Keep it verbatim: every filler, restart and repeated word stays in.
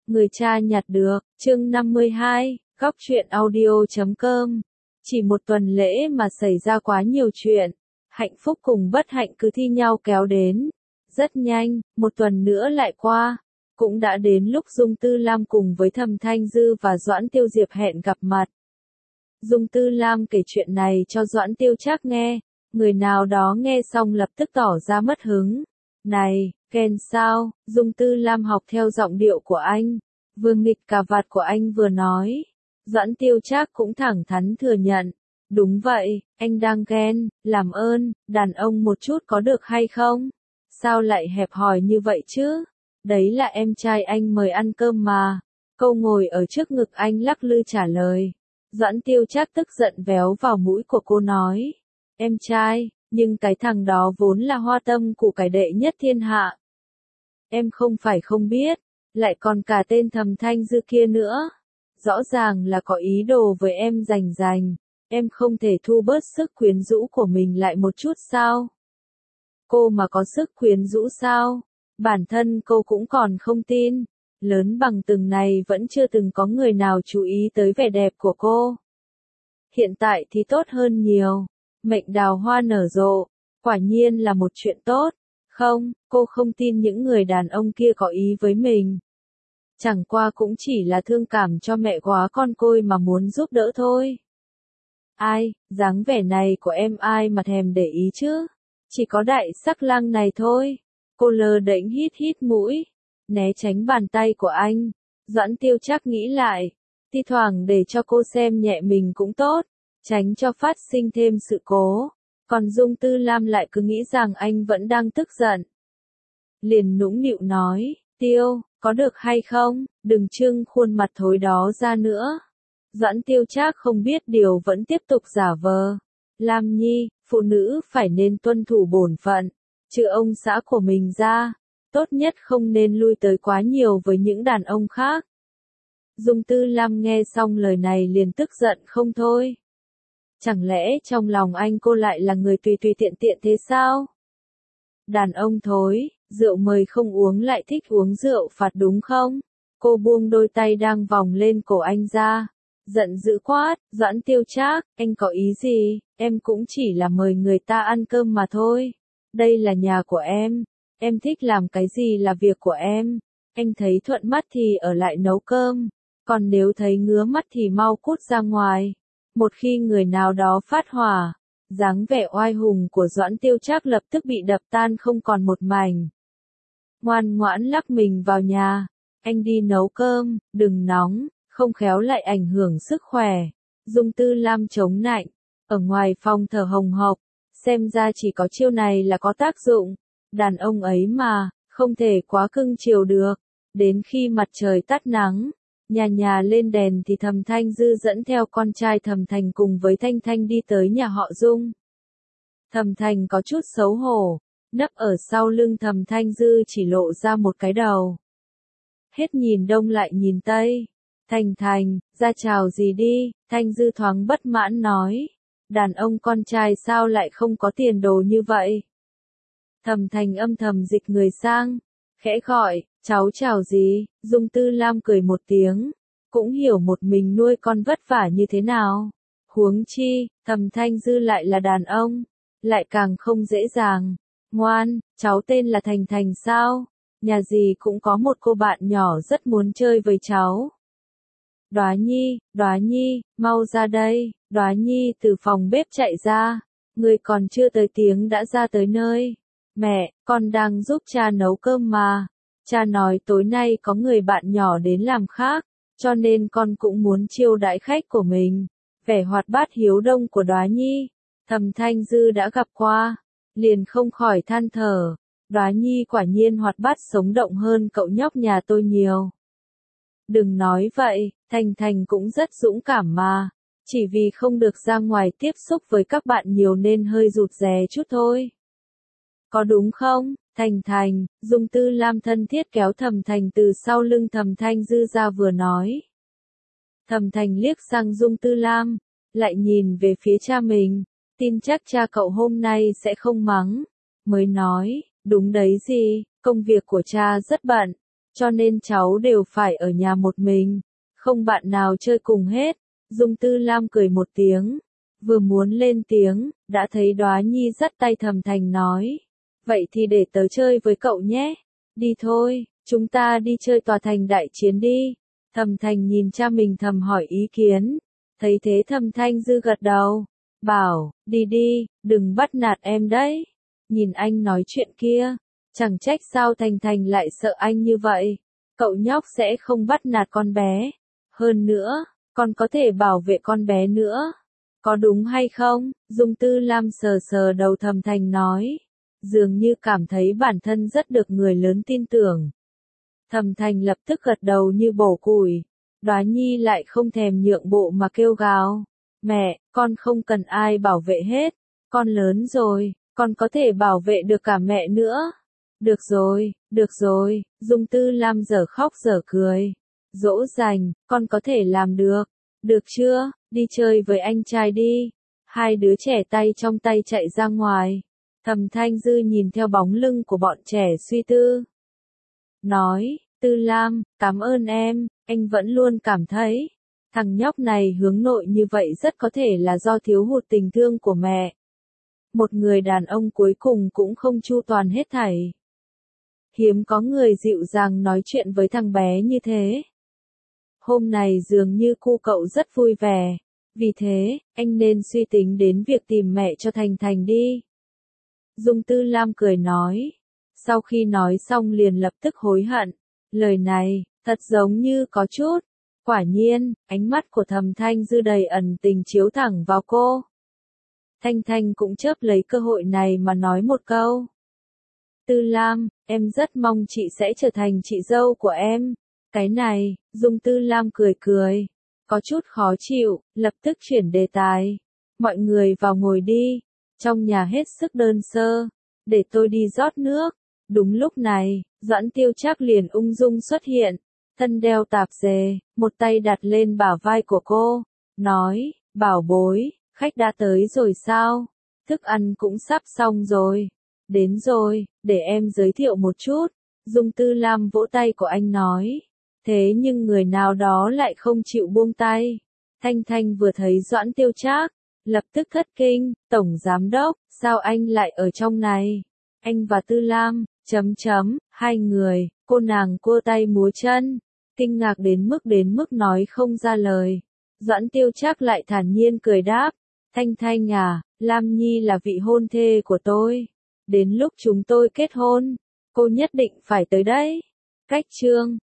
Người cha nhặt được, chương năm mươi hai, góc truyện audio chấm com. Chỉ một tuần lễ mà xảy ra quá nhiều chuyện, hạnh phúc cùng bất hạnh cứ thi nhau kéo đến. Rất nhanh, một tuần nữa lại qua, cũng đã đến lúc Dung Tư Lam cùng với Thẩm Thanh Dư và Doãn Tiêu Diệp hẹn gặp mặt. Dung Tư Lam kể chuyện này cho Doãn Tiêu Trác nghe, người nào đó nghe xong lập tức tỏ ra mất hứng. Này, Ken sao? Dung Tư Lam học theo giọng điệu của anh, vừa nghịch cà vạt của anh vừa nói. Doãn Tiêu Trác cũng thẳng thắn thừa nhận. Đúng vậy, anh đang ghen, làm ơn, đàn ông một chút có được hay không? Sao lại hẹp hòi như vậy chứ? Đấy là em trai anh mời ăn cơm mà. Câu ngồi ở trước ngực anh lắc lư trả lời. Doãn Tiêu Trác tức giận véo vào mũi của cô nói. Em trai, nhưng cái thằng đó vốn là hoa tâm của cải đệ nhất thiên hạ. Em không phải không biết, lại còn cả tên Thẩm Thanh Dư kia nữa. Rõ ràng là có ý đồ với em rành rành, em không thể thu bớt sức quyến rũ của mình lại một chút sao? Cô mà có sức quyến rũ sao? Bản thân cô cũng còn không tin, lớn bằng từng này vẫn chưa từng có người nào chú ý tới vẻ đẹp của cô. Hiện tại thì tốt hơn nhiều, mệnh đào hoa nở rộ, quả nhiên là một chuyện tốt. Không, cô không tin những người đàn ông kia có ý với mình. Chẳng qua cũng chỉ là thương cảm cho mẹ quá con côi mà muốn giúp đỡ thôi. Ai, dáng vẻ này của em ai mà thèm để ý chứ? Chỉ có đại sắc lang này thôi. Cô lơ đễnh hít hít mũi, né tránh bàn tay của anh. Doãn Tiêu Trác nghĩ lại, thi thoảng để cho cô xem nhẹ mình cũng tốt, tránh cho phát sinh thêm sự cố. Còn Dung Tư Lam lại cứ nghĩ rằng anh vẫn đang tức giận. Liền nũng nịu nói, Tiêu, có được hay không, đừng trưng khuôn mặt thối đó ra nữa. Doãn Tiêu Trác không biết điều vẫn tiếp tục giả vờ. Lam Nhi, phụ nữ phải nên tuân thủ bổn phận, trừ ông xã của mình ra, tốt nhất không nên lui tới quá nhiều với những đàn ông khác. Dung Tư Lam nghe xong lời này liền tức giận không thôi. Chẳng lẽ trong lòng anh cô lại là người tùy tùy tiện tiện thế sao? Đàn ông thối, rượu mời không uống lại thích uống rượu phạt đúng không? Cô buông đôi tay đang vòng lên cổ anh ra, giận dữ quát, Doãn Tiêu Trác, anh có ý gì? Em cũng chỉ là mời người ta ăn cơm mà thôi. Đây là nhà của em, em thích làm cái gì là việc của em. Anh thấy thuận mắt thì ở lại nấu cơm, còn nếu thấy ngứa mắt thì mau cút ra ngoài. Một khi người nào đó phát hỏa, dáng vẻ oai hùng của Doãn Tiêu Trác lập tức bị đập tan không còn một mảnh. Ngoan ngoãn lắc mình vào nhà, anh đi nấu cơm, đừng nóng, không khéo lại ảnh hưởng sức khỏe. Dung Tư Lam chống nạnh, ở ngoài phòng thở hồng hộc, xem ra chỉ có chiêu này là có tác dụng. Đàn ông ấy mà, không thể quá cưng chiều được. Đến khi mặt trời tắt nắng, nhà nhà lên đèn thì Thẩm Thanh Dư dẫn theo con trai Thẩm Thành cùng với Thanh Thanh đi tới nhà họ Dung. Thẩm Thành có chút xấu hổ, nấp ở sau lưng Thẩm Thanh Dư chỉ lộ ra một cái đầu. Hết nhìn đông lại nhìn tây. Thành Thành, ra chào gì đi, Thanh Dư thoáng bất mãn nói. Đàn ông con trai sao lại không có tiền đồ như vậy? Thẩm Thành âm thầm dịch người sang, khẽ gọi, cháu chào gì? Dung Tư Lam cười một tiếng, cũng hiểu một mình nuôi con vất vả như thế nào. Huống chi, Thẩm Thanh Dư lại là đàn ông, lại càng không dễ dàng. Ngoan, cháu tên là Thành Thành sao? Nhà gì cũng có một cô bạn nhỏ rất muốn chơi với cháu. Đóa Nhi, Đóa Nhi, mau ra đây. Đóa Nhi từ phòng bếp chạy ra, người còn chưa tới tiếng đã ra tới nơi. Mẹ, con đang giúp cha nấu cơm mà. Cha nói tối nay có người bạn nhỏ đến làm khác, cho nên con cũng muốn chiêu đãi khách của mình. Vẻ hoạt bát hiếu đông của Đóa Nhi, Thẩm Thanh Dư đã gặp qua, liền không khỏi than thở. Đóa Nhi quả nhiên hoạt bát sống động hơn cậu nhóc nhà tôi nhiều. Đừng nói vậy, Thành Thành cũng rất dũng cảm mà. Chỉ vì không được ra ngoài tiếp xúc với các bạn nhiều nên hơi rụt rè chút thôi. Có đúng không, Thành Thành? Dung Tư Lam thân thiết kéo Thẩm Thành từ sau lưng Thẩm Thanh Dư ra vừa nói. Thẩm Thành liếc sang Dung Tư Lam, lại nhìn về phía cha mình, tin chắc cha cậu hôm nay sẽ không mắng. Mới nói, đúng đấy gì, công việc của cha rất bận, cho nên cháu đều phải ở nhà một mình, không bạn nào chơi cùng hết. Dung Tư Lam cười một tiếng, vừa muốn lên tiếng, đã thấy Đóa Nhi dắt tay Thẩm Thành nói, vậy thì để tớ chơi với cậu nhé, đi thôi, chúng ta đi chơi tòa thành đại chiến đi. Thẩm Thành nhìn cha mình thầm hỏi ý kiến, thấy thế Thẩm Thanh Dư gật đầu, bảo, đi đi, đừng bắt nạt em đấy. Nhìn anh nói chuyện kia, chẳng trách sao Thành Thành lại sợ anh như vậy, cậu nhóc sẽ không bắt nạt con bé. Hơn nữa, còn có thể bảo vệ con bé nữa. Có đúng hay không? Dung Tư Lam sờ sờ đầu Thẩm Thành nói, dường như cảm thấy bản thân rất được người lớn tin tưởng. Thẩm Thành lập tức gật đầu như bổ củi. Đóa Nhi lại không thèm nhượng bộ mà kêu gào, mẹ, con không cần ai bảo vệ hết, con lớn rồi, con có thể bảo vệ được cả mẹ nữa. Được rồi, được rồi, Dung Tư Lam dở khóc dở cười, dỗ dành, con có thể làm được, được chưa, đi chơi với anh trai đi. Hai đứa trẻ tay trong tay chạy ra ngoài. Thẩm Thanh Dư nhìn theo bóng lưng của bọn trẻ suy tư, nói, Tư Lam, cảm ơn em, anh vẫn luôn cảm thấy, thằng nhóc này hướng nội như vậy rất có thể là do thiếu hụt tình thương của mẹ. Một người đàn ông cuối cùng cũng không chu toàn hết thảy. Hiếm có người dịu dàng nói chuyện với thằng bé như thế. Hôm này dường như cu cậu rất vui vẻ, vì thế, anh nên suy tính đến việc tìm mẹ cho Thành Thành đi. Dung Tư Lam cười nói, sau khi nói xong liền lập tức hối hận, lời này, thật giống như có chút. Quả nhiên, ánh mắt của Thẩm Thanh Dư đầy ẩn tình chiếu thẳng vào cô. Thanh Thanh cũng chớp lấy cơ hội này mà nói một câu. Tư Lam, em rất mong chị sẽ trở thành chị dâu của em. Cái này, Dung Tư Lam cười cười, có chút khó chịu, lập tức chuyển đề tài. Mọi người vào ngồi đi, trong nhà hết sức đơn sơ, để tôi đi rót nước. Đúng lúc này, Doãn Tiêu Trác liền ung dung xuất hiện, thân đeo tạp dề, một tay đặt lên bả vai của cô, nói, bảo bối, khách đã tới rồi sao? Thức ăn cũng sắp xong rồi. Đến rồi, để em giới thiệu một chút. Dung Tư Lam vỗ tay của anh nói. Thế nhưng người nào đó lại không chịu buông tay. Thanh Thanh vừa thấy Doãn Tiêu Trác, lập tức thất kinh, Tổng Giám Đốc, sao anh lại ở trong này? Anh và Tư Lam, chấm chấm, hai người, cô nàng cua tay múa chân, kinh ngạc đến mức đến mức nói không ra lời. Doãn Tiêu Trác lại thản nhiên cười đáp, Thanh Thanh à, Lam Nhi là vị hôn thê của tôi. Đến lúc chúng tôi kết hôn, cô nhất định phải tới đấy. Cách chương